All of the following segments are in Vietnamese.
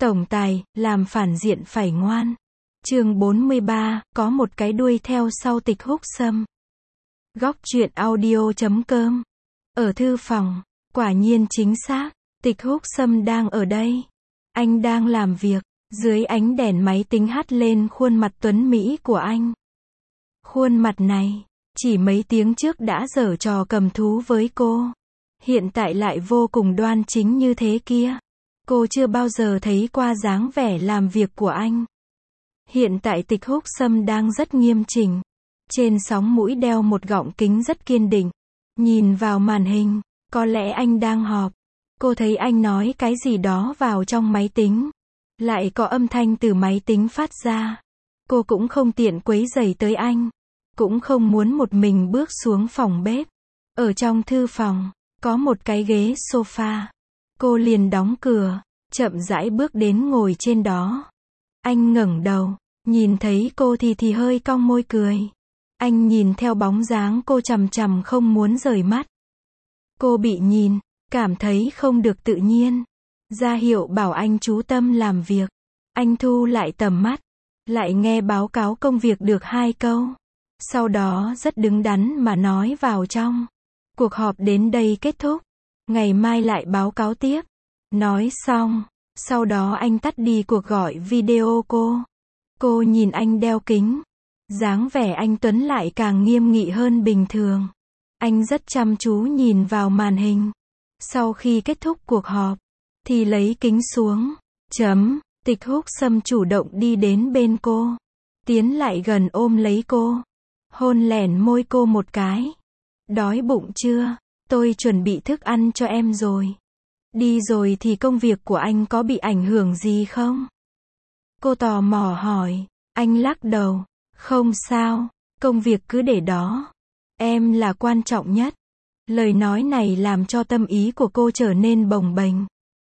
Tổng tài, làm phản diện phải ngoan. Chương 43, có một cái đuôi theo sau Tịch Húc Sâm. Góc truyện audio.com. Ở thư phòng, quả nhiên chính xác, Tịch Húc Sâm đang ở đây. Anh đang làm việc, dưới ánh đèn máy tính hắt lên khuôn mặt tuấn mỹ của anh. Khuôn mặt này, chỉ mấy tiếng trước đã giở trò cầm thú với cô. Hiện tại lại vô cùng đoan chính như thế kia. Cô chưa bao giờ thấy qua dáng vẻ làm việc của anh. Hiện tại Tịch Húc Sâm đang rất nghiêm chỉnh. Trên sóng mũi đeo một gọng kính rất kiên định. Nhìn vào màn hình, có lẽ anh đang họp. Cô thấy anh nói cái gì đó vào trong máy tính. Lại có âm thanh từ máy tính phát ra. Cô cũng không tiện quấy rầy tới anh. Cũng không muốn một mình bước xuống phòng bếp. Ở trong thư phòng, có một cái ghế sofa. Cô liền đóng cửa, chậm rãi bước đến ngồi trên đó. Anh ngẩng đầu, nhìn thấy cô thì hơi cong môi cười. Anh nhìn theo bóng dáng cô chằm chằm không muốn rời mắt. Cô bị nhìn, cảm thấy không được tự nhiên. Ra hiệu bảo anh chú tâm làm việc. Anh thu lại tầm mắt, lại nghe báo cáo công việc được 2 câu. Sau đó rất đứng đắn mà nói vào trong. Cuộc họp đến đây kết thúc. Ngày mai lại báo cáo tiếp. Nói xong, sau đó anh tắt đi cuộc gọi video cô. Cô nhìn anh đeo kính. Dáng vẻ anh Tuấn lại càng nghiêm nghị hơn bình thường. Anh rất chăm chú nhìn vào màn hình. Sau khi kết thúc cuộc họp, thì lấy kính xuống. Tịch Húc Sâm chủ động đi đến bên cô. Tiến lại gần ôm lấy cô. Hôn lẻn môi cô một cái. Đói bụng chưa? Tôi chuẩn bị thức ăn cho em rồi. Đi rồi thì công việc của anh có bị ảnh hưởng gì không? Cô tò mò hỏi. Anh lắc đầu. Không sao, công việc cứ để đó. Em là quan trọng nhất. Lời nói này làm cho tâm ý của cô trở nên bồng bềnh.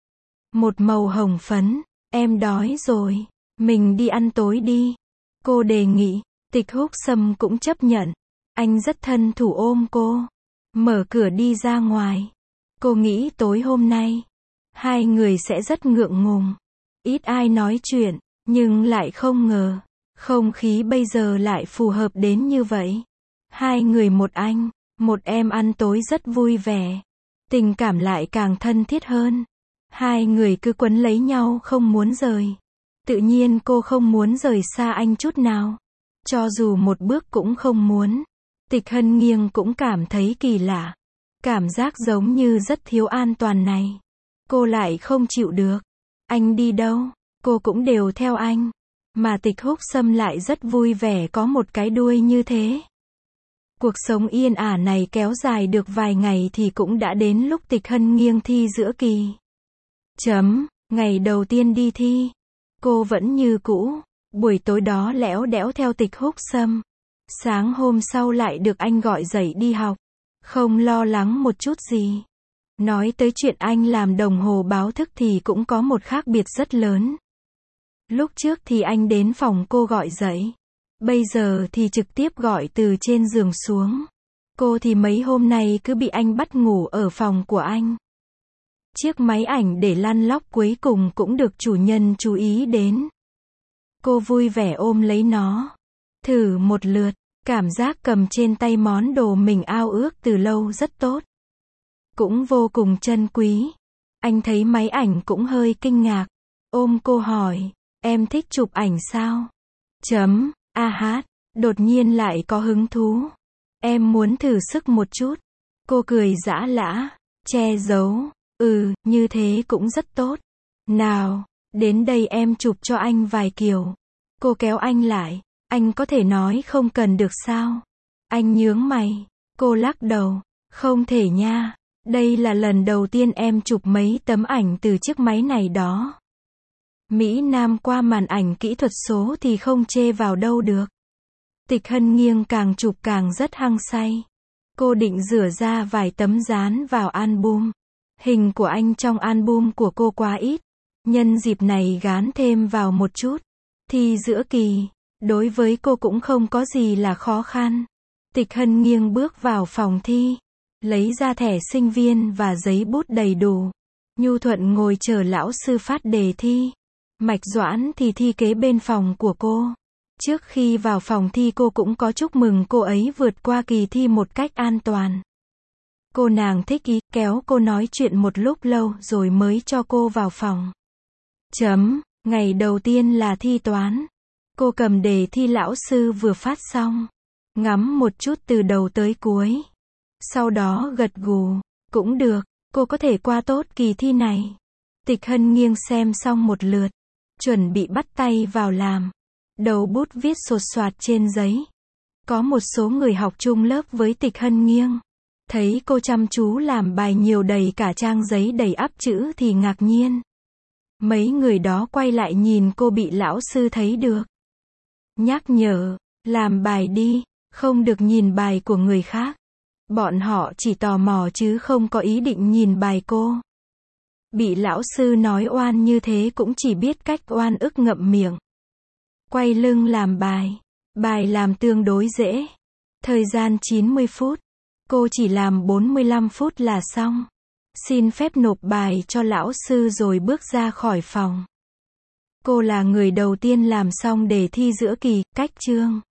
Một màu hồng phấn. Em đói rồi. Mình đi ăn tối đi. Cô đề nghị. Tịch Húc Sâm cũng chấp nhận. Anh rất thân thủ ôm cô. Mở cửa đi ra ngoài. Cô nghĩ tối hôm nay, hai người sẽ rất ngượng ngùng. Ít ai nói chuyện, nhưng lại không ngờ. Không khí bây giờ lại phù hợp đến như vậy. Hai người một anh, một em ăn tối rất vui vẻ. Tình cảm lại càng thân thiết hơn. Hai người cứ quấn lấy nhau không muốn rời. Tự nhiên cô không muốn rời xa anh chút nào. Cho dù một bước cũng không muốn. Tịch Hân Nghiêng cũng cảm thấy kỳ lạ. Cảm giác giống như rất thiếu an toàn này. Cô lại không chịu được. Anh đi đâu, cô cũng đều theo anh. Mà Tịch Húc Sâm lại rất vui vẻ có một cái đuôi như thế. Cuộc sống yên ả này kéo dài được vài ngày thì cũng đã đến lúc Tịch Hân Nghiêng thi giữa kỳ. Ngày đầu tiên đi thi, cô vẫn như cũ. Buổi tối đó lẽo đẽo theo Tịch Húc Sâm. Sáng hôm sau lại được anh gọi dậy đi học. Không lo lắng một chút gì. Nói tới chuyện anh làm đồng hồ báo thức thì cũng có một khác biệt rất lớn. Lúc trước thì anh đến phòng cô gọi dậy. Bây giờ thì trực tiếp gọi từ trên giường xuống. Cô thì mấy hôm nay cứ bị anh bắt ngủ ở phòng của anh. Chiếc máy ảnh để lăn lóc cuối cùng cũng được chủ nhân chú ý đến. Cô vui vẻ ôm lấy nó. Thử một lượt, cảm giác cầm trên tay món đồ mình ao ước từ lâu rất tốt. Cũng vô cùng trân quý. Anh thấy máy ảnh cũng hơi kinh ngạc. Ôm cô hỏi, em thích chụp ảnh sao? Đột nhiên lại có hứng thú. Em muốn thử sức một chút. Cô cười giã lã, che giấu. Như thế cũng rất tốt. Nào, đến đây em chụp cho anh vài kiểu. Cô kéo anh lại. Anh có thể nói không cần được sao? Anh nhướng mày. Cô lắc đầu. Không thể nha. Đây là lần đầu tiên em chụp mấy tấm ảnh từ chiếc máy này đó. Mỹ Nam qua màn ảnh kỹ thuật số thì không chê vào đâu được. Tịch Hân Nghiêng càng chụp càng rất hăng say. Cô định rửa ra vài tấm dán vào album. Hình của anh trong album của cô quá ít. Nhân dịp này gán thêm vào một chút. Thi giữa kỳ, đối với cô cũng không có gì là khó khăn. Tịch Hân Nghiêng bước vào phòng thi. Lấy ra thẻ sinh viên và giấy bút đầy đủ. Nhu thuận ngồi chờ lão sư phát đề thi. Mạch Doãn thì thi kế bên phòng của cô. Trước khi vào phòng thi cô cũng có chúc mừng cô ấy vượt qua kỳ thi một cách an toàn. Cô nàng thích ý, kéo cô nói chuyện một lúc lâu rồi mới cho cô vào phòng. Ngày đầu tiên là thi toán. Cô cầm đề thi lão sư vừa phát xong. Ngắm một chút từ đầu tới cuối. Sau đó gật gù. Cũng được, cô có thể qua tốt kỳ thi này. Tịch Hân nghiêng xem xong một lượt. Chuẩn bị bắt tay vào làm. Đầu bút viết sột soạt trên giấy. Có một số người học chung lớp với Tịch Hân nghiêng. Thấy cô chăm chú làm bài nhiều đầy cả trang giấy đầy ắp chữ thì ngạc nhiên. Mấy người đó quay lại nhìn cô bị lão sư thấy được. Nhắc nhở, làm bài đi, không được nhìn bài của người khác. Bọn họ chỉ tò mò chứ không có ý định nhìn bài cô. Bị lão sư nói oan như thế cũng chỉ biết cách oan ức ngậm miệng. Quay lưng làm bài. Bài làm tương đối dễ. Thời gian 90 phút. Cô chỉ làm 45 phút là xong. Xin phép nộp bài cho lão sư rồi bước ra khỏi phòng. Cô là người đầu tiên làm xong đề thi giữa kỳ, cách chương.